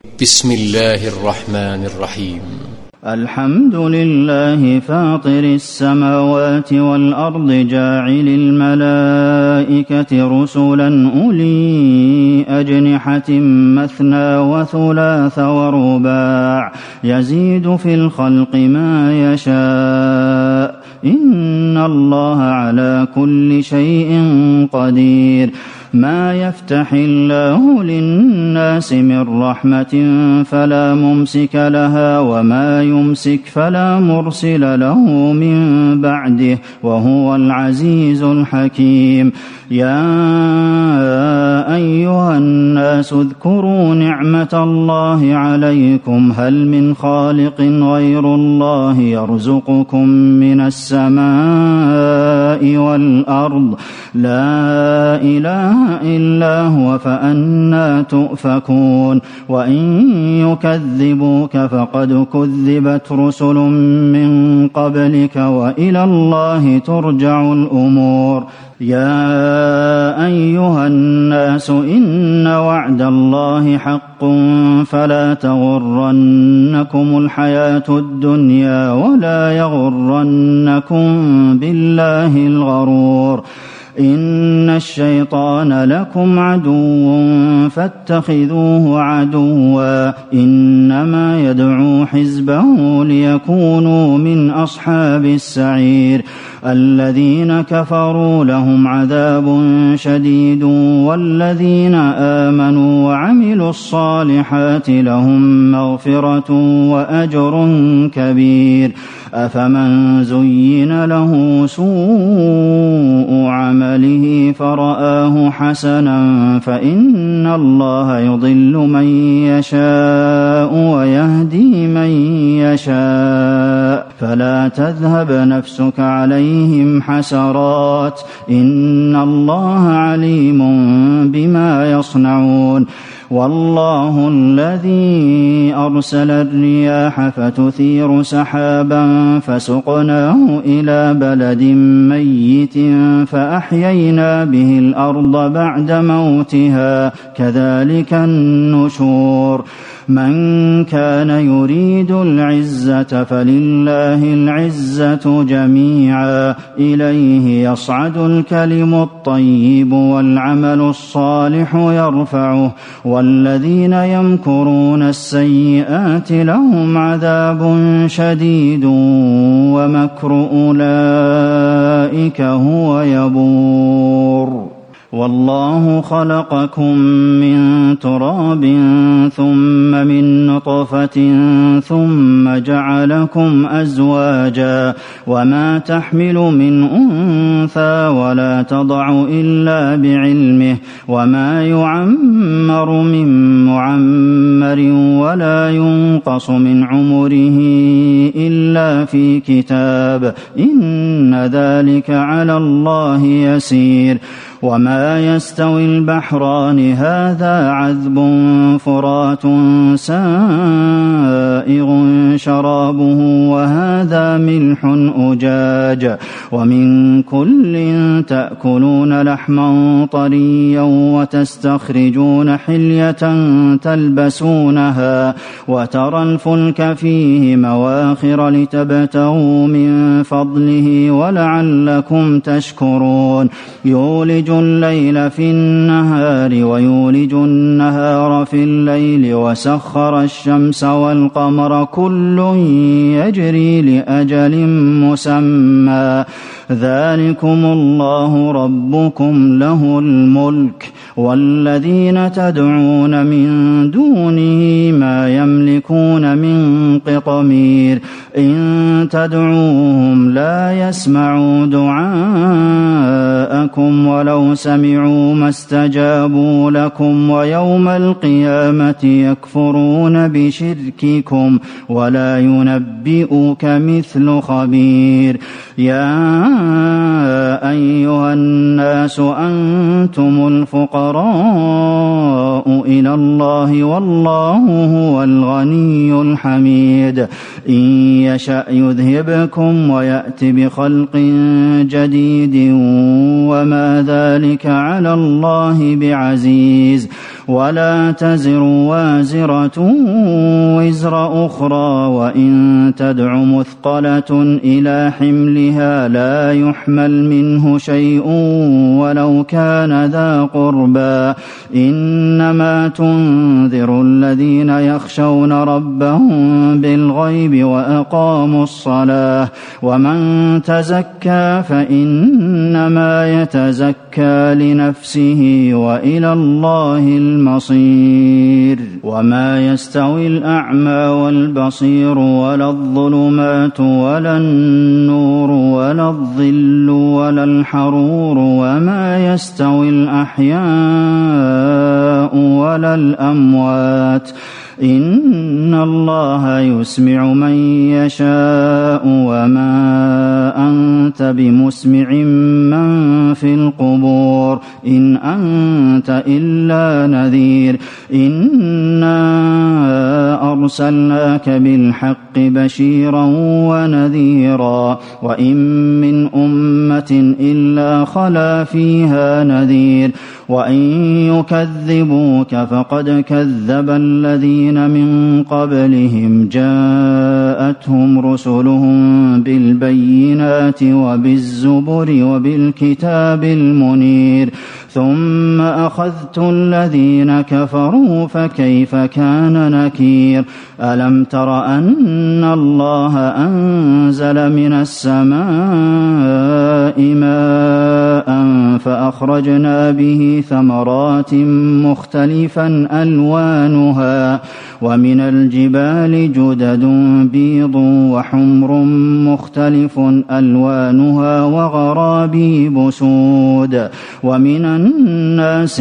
بسم الله الرحمن الرحيم. الحمد لله فاطر السماوات والأرض جاعل الملائكة رسلا أولي أجنحة مثنى وثلاث ورباع يزيد في الخلق ما يشاء إن الله على كل شيء قدير. ما يفتح الله للناس من رحمة فلا ممسك لها وما يمسك فلا مرسل له من بعده وهو العزيز الحكيم. يا أيها الناس اذكروا نعمة الله عليكم هل من خالق غير الله يرزقكم من السماء والأرض لا إله إلا هو فأنى تؤفكون. وإن يكذبوك فقد كذبت رسل من قبلك وإلى الله ترجع الأمور. يا أيها الناس إن وعد الله حق فلا تغرنكم الحياة الدنيا ولا يغرنكم بالله الغرور. إن الشيطان لكم عدو فاتخذوه عدوا إنما يدعو حزبه ليكونوا من أصحاب السعير. الذين كفروا لهم عذاب شديد والذين آمنوا وعملوا الصالحات لهم مغفرة وأجر كبير. أفمن زين له سوء عمله فرآه حسنا فإن الله يضل من يشاء ويهدي من يشاء فلا تذهب نفسك عليهم حسرات إن الله عليم بما يصنعون. والله الذي أرسل الرياح فتثير سحابا فسقناه إلى بلد ميت فأحيينا به الأرض بعد موتها كذلك النشور. من كان يريد العزة فلله العزة جميعا إليه يصعد الكلم الطيب والعمل الصالح يرفعه والذين يمكرون السيئات لهم عذاب شديد ومكر أولئك هو يبور. والله خلقكم من تراب ثم من نطفة ثم جعلكم أزواجا وما تحمل من أنثى ولا تضع إلا بعلمه وما يعمر من معمر ولا ينقص من عمره إلا في كتاب إن ذلك على الله يسير. وما يستوي البحران هذا عذب فرات سائغ شرابه وهذا ملح أجاج ومن كل تأكلون لحما طريا وتستخرجون حلية تلبسونها وترى الفلك فيه مواخر لتبتغوا من فضله ولعلكم تشكرون. يولج الليل في النهار ويولج النهار في الليل وسخر الشمس والقمر كل يجري لأجل مسمى ذلكم الله ربكم له الملك والذين تدعون من دونه ما يملكون من قطمير. إن تدعوهم لا يسمعوا دعاءكم ولو سمعوا ما استجابوا لكم ويوم القيامة يكفرون بشرككم ولا ينبئك مثل خبير. يا أيها الناس أنتم الفقراء إلى الله والله هو الغني الحميد. إن يشأ يذهبكم ويأت بخلق جديد وما ذلك على الله بعزيز. ولا تزر وازرة وزر أخرى وإن تدع مثقلة إلى حملها لا يحمل منه شيء ولو كان ذا قربى إنما تنذر الذين يخشون ربهم بالغيب وأقاموا الصلاة ومن تزكى فإنما يتزكى لنفسه وإلى الله المصير وما يستوي الأعمى والبصير ولا الظلمات ولا النور ولا الظل ولا الحرور وما يستوي الأحياء ولا الأموات إن الله يسمع من يشاء وما أنت بمسمع من في القبور إن أنت إلا نذير إنا أرسلناك بالحق بشيرا ونذيرا وإن من أمة إلا خلا فيها نذير وإن يكذبوك فقد كذب الذين من قبلهم جاءتهم رسلهم بالبينات وبالزبر وبالكتاب المنير ثم أخذت الذين كفروا فكيف كان نكير ألم تر أن الله أنزل من السماء ماء فأخرجنا به ثمرات مختلفا ألوانها ومن الجبال جدد بيض وحمر مختلف ألوانها وغرابيب سود ومن الناس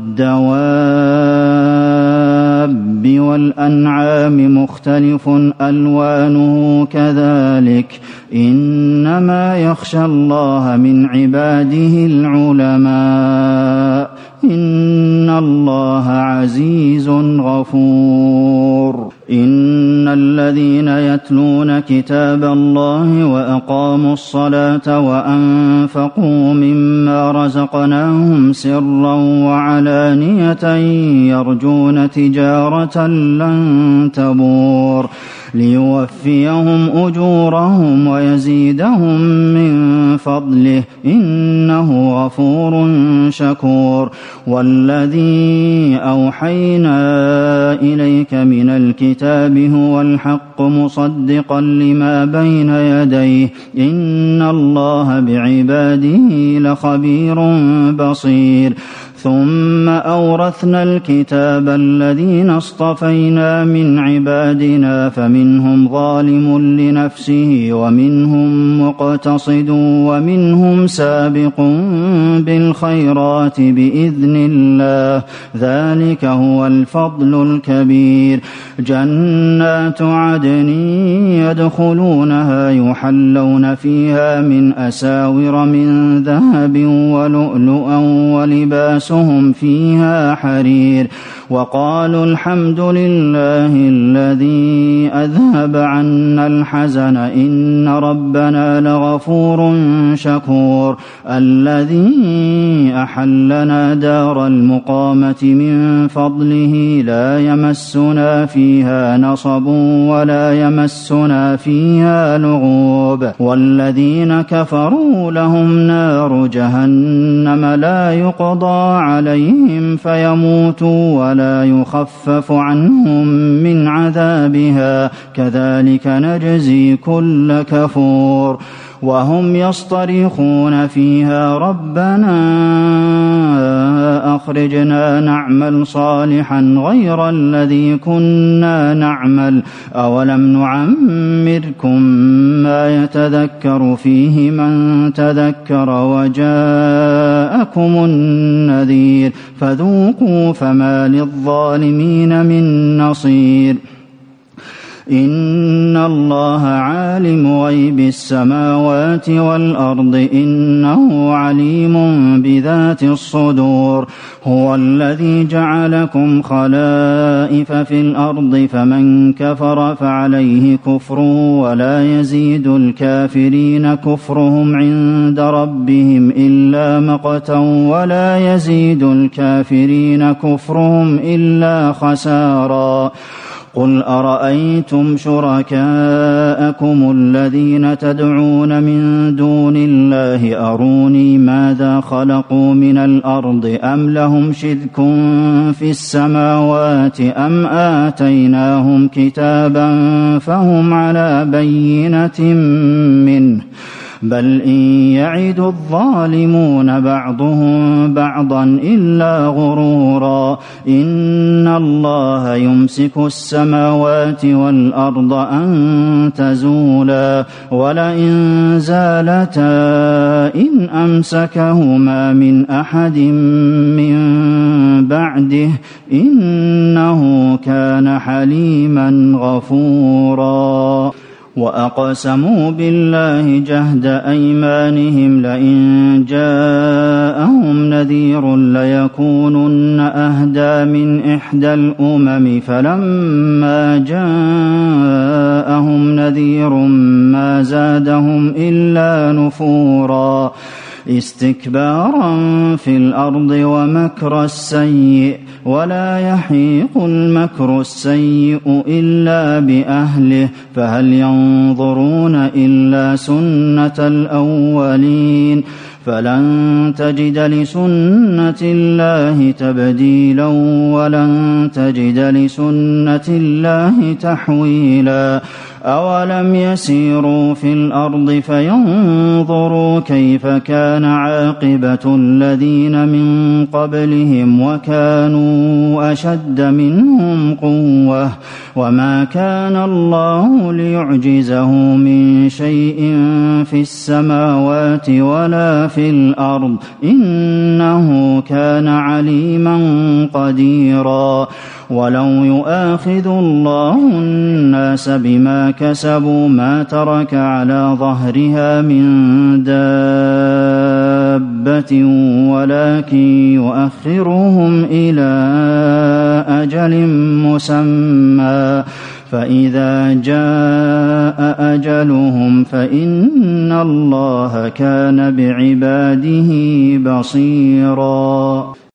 والدواب والأنعام مختلف ألوانه كذلك إنما يخشى الله من عباده العلماء إن الله عزيز غفور إن الذين يتلون كتاب الله وأقاموا الصلاة وأنفقوا مما رزقناهم سرا وعلانية يرجون تجارة لن تبور ليوفيهم أجورهم ويزيدهم من فضله إنه غفور شكور والذي أوحينا إليك من الكتاب هو الحق مصدقا لما بين يديه إن الله بعباده لخبير بصير ثم أورثنا الكتاب الذين اصطفينا من عبادنا فمنهم ظالم لنفسه ومنهم مقتصد ومنهم سابق بالخيرات بإذن الله ذلك هو الفضل الكبير جنات عدن يدخلونها يحلون فيها من أساور من ذهب ولؤلؤا ولباسهم فيها حرير وقالوا الحمد لله الذي أذهب عنا الحزن إن ربنا لغفور شكور الذي أحلنا دار المقامة من فضله لا يمسنا فيها نصب ولا يمسنا فيها لغوب والذين كفروا لهم نار جهنم لا يقضى عليهم فيموتوا ولا يخفف عنهم من عذابها كذلك نجزي كل كفور وهم يصطرخون فيها ربنا أخرجنا نعمل صالحا غير الذي كنا نعمل أولم نعمركم ما يتذكر فيه من تذكر وجاءكم النذير فذوقوا فما للظالمين من نصير إن الله عالم غيب السماوات والأرض إنه عليم بذات الصدور هو الذي جعلكم خلائف في الأرض فمن كفر فعليه كفره ولا يزيد الكافرين كفرهم عند ربهم إلا مقتا ولا يزيد الكافرين كفرهم إلا خسارا قل أرأيتم شركاءكم الذين تدعون من دون الله أروني ماذا خلقوا من الأرض أم لهم شرك في السماوات أم آتيناهم كتابا فهم على بينة منه بل إن يعد الظالمون بعضهم بعضا إلا غرورا إن الله يمسك السماوات والأرض أن تزولا ولئن زالتا إن أمسكهما من أحد من بعده إنه كان حليما غفورا وأقسموا بالله جهد أيمانهم لئن جاءهم نذير ليكونن أهدى من إحدى الأمم فلما جاءهم نذير ما زادهم إلا نفورا استكبارا في الأرض ومكر السيء ولا يحيق المكر السيء إلا بأهله فهل ينظرون إلا سنة الأولين فلن تجد لسنة الله تبديلا ولن تجد لسنة الله تحويلا أولم يسيروا في الأرض فينظروا كيف كان عاقبة الذين من قبلهم وكانوا أشد منهم قوة وما كان الله ليعجزه من شيء في السماوات ولا في الأرض إنه كان عليما قديرا ولو يؤاخذ الله الناس بما كسبوا ما ترك على ظهرها من دابة ولكن يؤخرهم إلى أجل مسمى فإذا جاء أجلهم فإن الله كان بعباده بصيرا